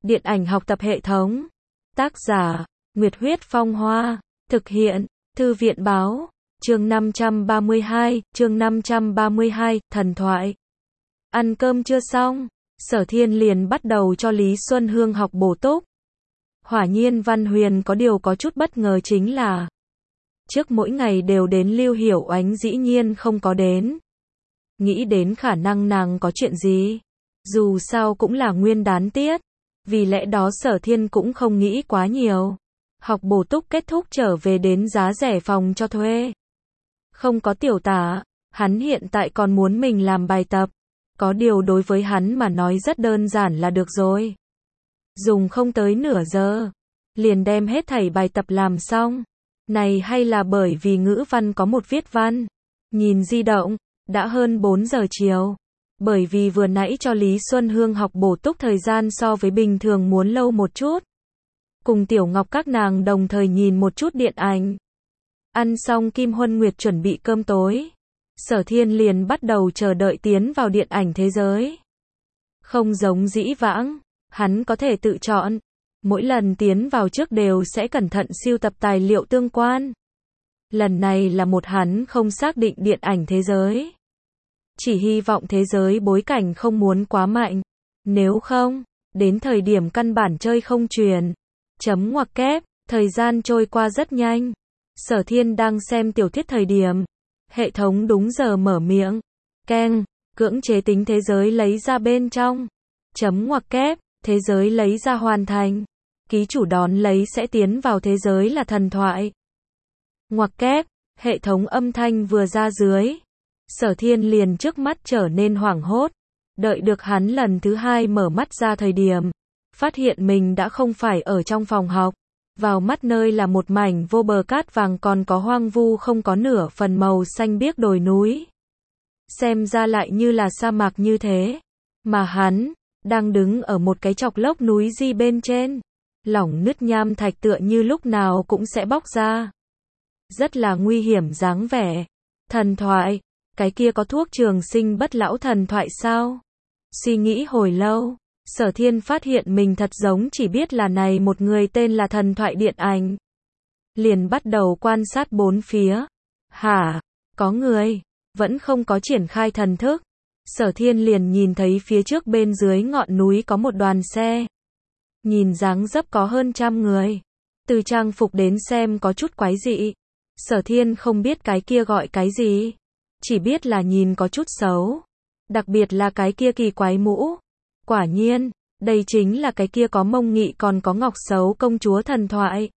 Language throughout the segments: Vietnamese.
Điện ảnh học tập hệ thống. Tác giả, Nguyệt Huyết Phong Hoa. Thực hiện, Thư viện Báo. Chương 532, Thần thoại. Ăn cơm chưa xong, Sở Thiên liền bắt đầu cho Lý Xuân Hương học bổ túc. Hỏa nhiên Văn Huyền có điều có chút bất ngờ chính là trước mỗi ngày đều đến Lưu Hiểu Oánh dĩ nhiên không có đến. Nghĩ đến khả năng nàng có chuyện gì. Dù sao cũng là nguyên đán tiết. Vì lẽ đó Sở Thiên cũng không nghĩ quá nhiều. Học bổ túc kết thúc trở về đến giá rẻ phòng cho thuê. Không có tiểu tả, hắn hiện tại còn muốn mình làm bài tập. Có điều đối với hắn mà nói rất đơn giản là được rồi. Dùng không tới nửa giờ, liền đem hết thảy bài tập làm xong. Này hay là bởi vì ngữ văn có một viết văn. Nhìn di động, đã hơn 4 giờ chiều. Bởi vì vừa nãy cho Lý Xuân Hương học bổ túc thời gian so với bình thường muốn lâu một chút. Cùng Tiểu Ngọc các nàng đồng thời nhìn một chút điện ảnh. Ăn xong Kim Huân Nguyệt chuẩn bị cơm tối. Sở Thiên liền bắt đầu chờ đợi tiến vào điện ảnh thế giới. Không giống dĩ vãng, hắn có thể tự chọn. Mỗi lần tiến vào trước đều sẽ cẩn thận sưu tập tài liệu tương quan. Lần này là một hắn không xác định điện ảnh thế giới. Chỉ hy vọng thế giới bối cảnh không muốn quá mạnh. Nếu không, đến thời điểm căn bản chơi không truyền. Chấm ngoặc kép, thời gian trôi qua rất nhanh. Sở Thiên đang xem tiểu thuyết thời điểm. Hệ thống đúng giờ mở miệng. Keng, cưỡng chế tính thế giới lấy ra bên trong. Chấm ngoặc kép, thế giới lấy ra hoàn thành. Ký chủ đón lấy sẽ tiến vào thế giới là thần thoại. Ngoặc kép, hệ thống âm thanh vừa ra dưới. Sở Thiên liền trước mắt trở nên hoảng hốt. Đợi được hắn lần thứ hai mở mắt ra thời điểm. Phát hiện mình đã không phải ở trong phòng học. Vào mắt nơi là một mảnh vô bờ cát vàng còn có hoang vu không có nửa phần màu xanh biếc đồi núi. Xem ra lại như là sa mạc như thế. Mà hắn, đang đứng ở một cái chọc lốc núi di bên trên. Lỏng nứt nham thạch tựa như lúc nào cũng sẽ bóc ra. Rất là nguy hiểm dáng vẻ. Thần thoại, cái kia có thuốc trường sinh bất lão thần thoại sao? Suy nghĩ hồi lâu. Sở Thiên phát hiện mình thật giống chỉ biết là này một người tên là thần thoại điện ảnh. Liền bắt đầu quan sát bốn phía. Hả? Có người? Vẫn không có triển khai thần thức. Sở Thiên liền nhìn thấy phía trước bên dưới ngọn núi có một đoàn xe. Nhìn dáng dấp có hơn 100 người. Từ trang phục đến xem có chút quái dị. Sở Thiên không biết cái kia gọi cái gì. Chỉ biết là nhìn có chút xấu. Đặc biệt là cái kia kỳ quái mũ. Quả nhiên, đây chính là cái kia có Mông Nghị còn có Ngọc Xấu công chúa thần thoại.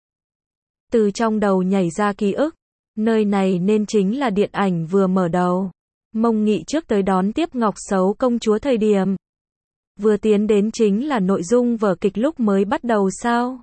Từ trong đầu nhảy ra ký ức. Nơi này nên chính là điện ảnh vừa mở đầu. Mông Nghị trước tới đón tiếp Ngọc Xấu công chúa thời điểm. Vừa tiến đến chính là nội dung vở kịch lúc mới bắt đầu sao.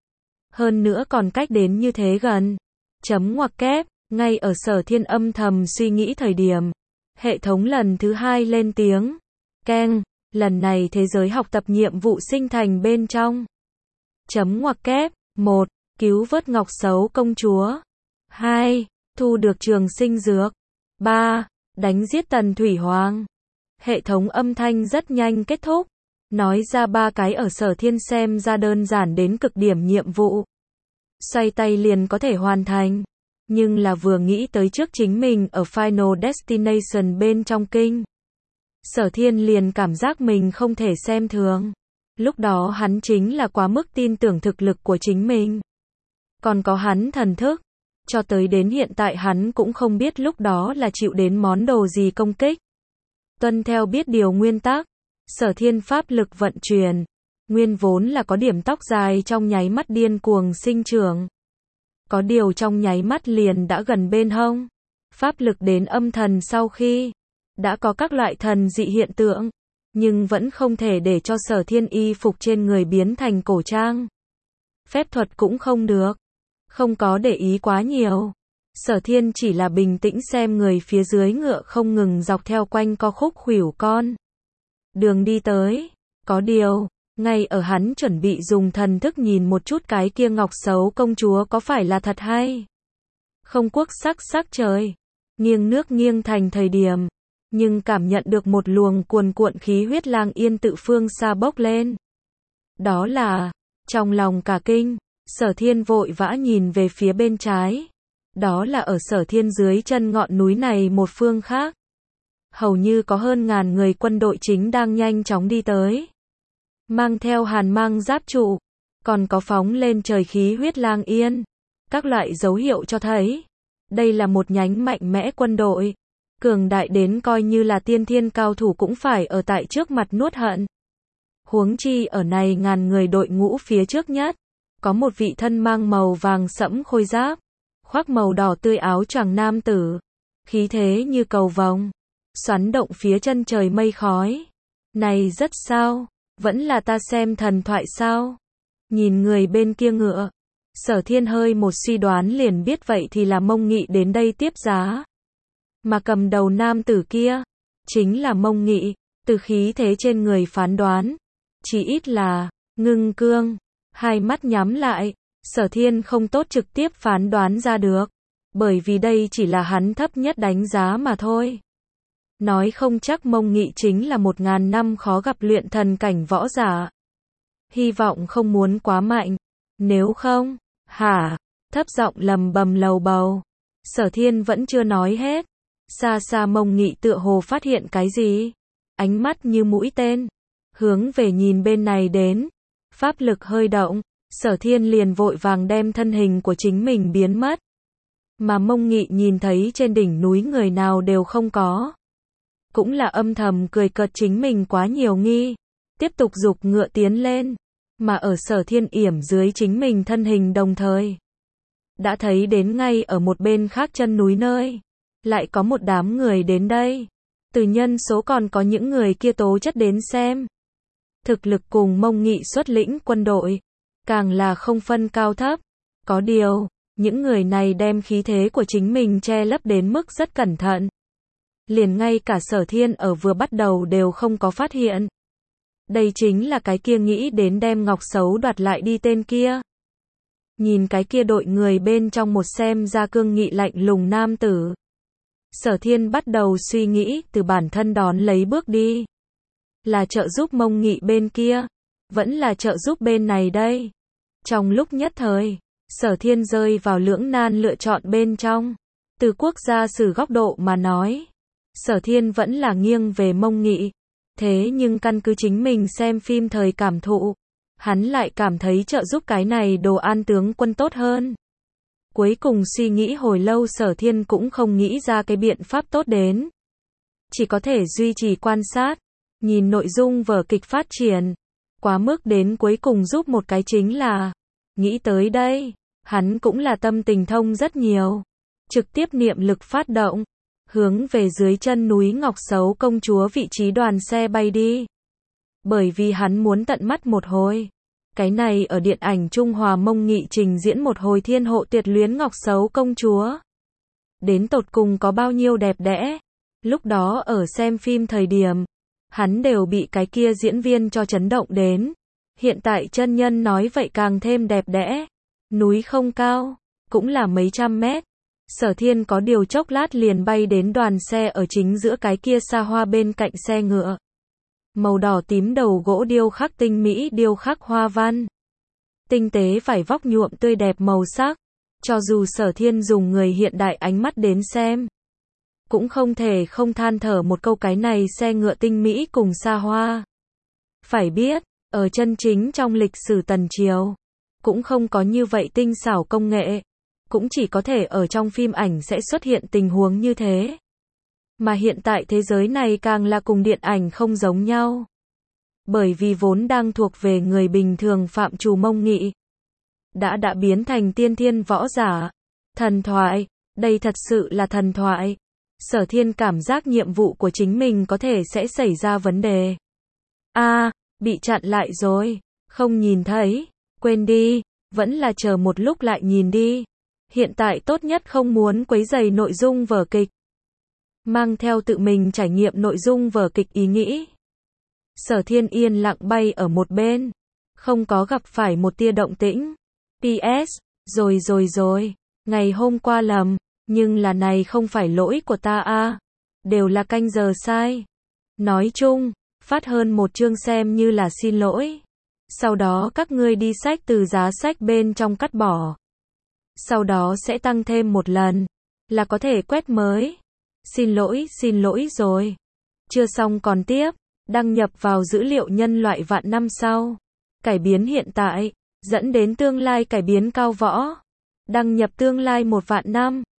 Hơn nữa còn cách đến như thế gần. Chấm ngoặc kép, ngay ở Sở Thiên âm thầm suy nghĩ thời điểm. Hệ thống lần thứ hai lên tiếng. Keng. Lần này thế giới học tập nhiệm vụ sinh thành bên trong. Chấm ngoặc kép. 1. Cứu vớt Ngọc Xấu công chúa. 2. Thu được trường sinh dược. 3. Đánh giết Tần Thủy Hoàng. Hệ thống âm thanh rất nhanh kết thúc. Nói ra 3 cái ở Sở Thiên xem ra đơn giản đến cực điểm nhiệm vụ. Xoay tay liền có thể hoàn thành. Nhưng là vừa nghĩ tới trước chính mình ở Final Destination bên trong kinh. Sở Thiên liền cảm giác mình không thể xem thường. Lúc đó hắn chính là quá mức tin tưởng thực lực của chính mình. Còn có hắn thần thức. Cho tới đến hiện tại hắn cũng không biết lúc đó là chịu đến món đồ gì công kích. Tuân theo biết điều nguyên tắc. Sở Thiên pháp lực vận chuyển. Nguyên vốn là có điểm tóc dài trong nháy mắt điên cuồng sinh trưởng. Có điều trong nháy mắt liền đã gần bên hông. Pháp lực đến âm thần sau khi đã có các loại thần dị hiện tượng, nhưng vẫn không thể để cho Sở Thiên y phục trên người biến thành cổ trang. Phép thuật cũng không được. Không có để ý quá nhiều. Sở Thiên chỉ là bình tĩnh xem người phía dưới ngựa không ngừng dọc theo quanh co khúc khuỷu con đường đi tới. Có điều, ngay ở hắn chuẩn bị dùng thần thức nhìn một chút cái kia Ngọc Xấu công chúa có phải là thật hay không quốc sắc trời, nghiêng nước nghiêng thành thời điểm. Nhưng cảm nhận được một luồng cuồn cuộn khí huyết lang yên tự phương xa bốc lên. Đó là, trong lòng cả kinh, Sở Thiên vội vã nhìn về phía bên trái. Đó là ở Sở Thiên dưới chân ngọn núi này một phương khác. Hầu như có hơn ngàn người quân đội chính đang nhanh chóng đi tới. Mang theo hàn mang giáp trụ, còn có phóng lên trời khí huyết lang yên. Các loại dấu hiệu cho thấy, đây là một nhánh mạnh mẽ quân đội. Cường đại đến coi như là tiên thiên cao thủ cũng phải ở tại trước mặt nuốt hận. Huống chi ở này ngàn người đội ngũ phía trước nhất, có một vị thân mang màu vàng sẫm khôi giáp, khoác màu đỏ tươi áo choàng nam tử, khí thế như cầu vồng, xoắn động phía chân trời mây khói. Này rất sao, vẫn là ta xem thần thoại sao? Nhìn người bên kia ngựa, Sở Thiên hơi một suy đoán liền biết vậy thì là Mông Nghị đến đây tiếp giá. Mà cầm đầu nam tử kia, chính là Mông Nghị, từ khí thế trên người phán đoán, chỉ ít là, ngưng cương, hai mắt nhắm lại, Sở Thiên không tốt trực tiếp phán đoán ra được, bởi vì đây chỉ là hắn thấp nhất đánh giá mà thôi. Nói không chắc Mông Nghị chính là 1000 năm khó gặp luyện thần cảnh võ giả. Hy vọng không muốn quá mạnh, nếu không, hả, thấp giọng lầm bầm lầu bầu. Sở Thiên vẫn chưa nói hết. Xa xa Mông Nghị tựa hồ phát hiện cái gì, ánh mắt như mũi tên, hướng về nhìn bên này đến, pháp lực hơi động, Sở Thiên liền vội vàng đem thân hình của chính mình biến mất. Mà Mông Nghị nhìn thấy trên đỉnh núi người nào đều không có, cũng là âm thầm cười cợt chính mình quá nhiều nghi, tiếp tục giục ngựa tiến lên, mà ở Sở Thiên yểm dưới chính mình thân hình đồng thời, đã thấy đến ngay ở một bên khác chân núi nơi, lại có một đám người đến đây. Từ nhân số còn có những người kia tố chất đến xem. Thực lực cùng Mông Nghị xuất lĩnh quân đội, càng là không phân cao thấp. Có điều, những người này đem khí thế của chính mình che lấp đến mức rất cẩn thận. Liền ngay cả Sở Thiên ở vừa bắt đầu đều không có phát hiện. Đây chính là cái kia nghĩ đến đem ngọc xấu đoạt lại đi tên kia. Nhìn cái kia đội người bên trong một xem ra cương nghị lạnh lùng nam tử. Sở Thiên bắt đầu suy nghĩ từ bản thân đón lấy bước đi. Là trợ giúp Mông Nghị bên kia, vẫn là trợ giúp bên này đây. Trong lúc nhất thời, Sở Thiên rơi vào lưỡng nan lựa chọn bên trong. Từ quốc gia sử góc độ mà nói, Sở Thiên vẫn là nghiêng về Mông Nghị. Thế nhưng căn cứ chính mình xem phim thời cảm thụ, hắn lại cảm thấy trợ giúp cái này đồ an tướng quân tốt hơn. Cuối cùng suy nghĩ hồi lâu Sở Thiên cũng không nghĩ ra cái biện pháp tốt đến. Chỉ có thể duy trì quan sát, nhìn nội dung vở kịch phát triển. Quá mức đến cuối cùng giúp một cái chính là, nghĩ tới đây, hắn cũng là tâm tình thông rất nhiều. Trực tiếp niệm lực phát động, hướng về dưới chân núi Ngọc Xấu công chúa vị trí đoàn xe bay đi. Bởi vì hắn muốn tận mắt một hồi. Cái này ở điện ảnh Trung Hòa Mông Nghị trình diễn một hồi thiên hộ tuyệt luyến Ngọc Xấu công chúa. Đến tột cùng có bao nhiêu đẹp đẽ. Lúc đó ở xem phim thời điểm, hắn đều bị cái kia diễn viên cho chấn động đến. Hiện tại chân nhân nói vậy càng thêm đẹp đẽ. Núi không cao, cũng là mấy trăm mét. Sở Thiên có điều chốc lát liền bay đến đoàn xe ở chính giữa cái kia xa hoa bên cạnh xe ngựa. Màu đỏ tím đầu gỗ điêu khắc tinh mỹ điêu khắc hoa văn. Tinh tế vải vóc nhuộm tươi đẹp màu sắc. Cho dù Sở Thiên dùng người hiện đại ánh mắt đến xem, cũng không thể không than thở một câu cái này xe ngựa tinh mỹ cùng xa hoa. Phải biết, ở chân chính trong lịch sử Tần Triều, cũng không có như vậy tinh xảo công nghệ. Cũng chỉ có thể ở trong phim ảnh sẽ xuất hiện tình huống như thế. Mà hiện tại thế giới này càng là cùng điện ảnh không giống nhau. Bởi vì vốn đang thuộc về người bình thường phạm trù Mông Nghị. Đã biến thành tiên thiên võ giả. Thần thoại, đây thật sự là thần thoại. Sở Thiên cảm giác nhiệm vụ của chính mình có thể sẽ xảy ra vấn đề. Bị chặn lại rồi, không nhìn thấy, quên đi, vẫn là chờ một lúc lại nhìn đi. Hiện tại tốt nhất không muốn quấy rầy nội dung vở kịch. Mang theo tự mình trải nghiệm nội dung vở kịch ý nghĩ. Sở Thiên yên lặng bay ở một bên. Không có gặp phải một tia động tĩnh. PS, rồi. Ngày hôm qua lầm. Nhưng là này không phải lỗi của ta à. Đều là canh giờ sai. Nói chung, phát hơn một chương xem như là xin lỗi. Sau đó các ngươi đi sách từ giá sách bên trong cắt bỏ. Sau đó sẽ tăng thêm một lần, là có thể quét mới. Xin lỗi rồi. Chưa xong còn tiếp. Đăng nhập vào dữ liệu nhân loại vạn năm sau. Cải biến hiện tại, dẫn đến tương lai cải biến cao võ. Đăng nhập tương lai 1 vạn năm.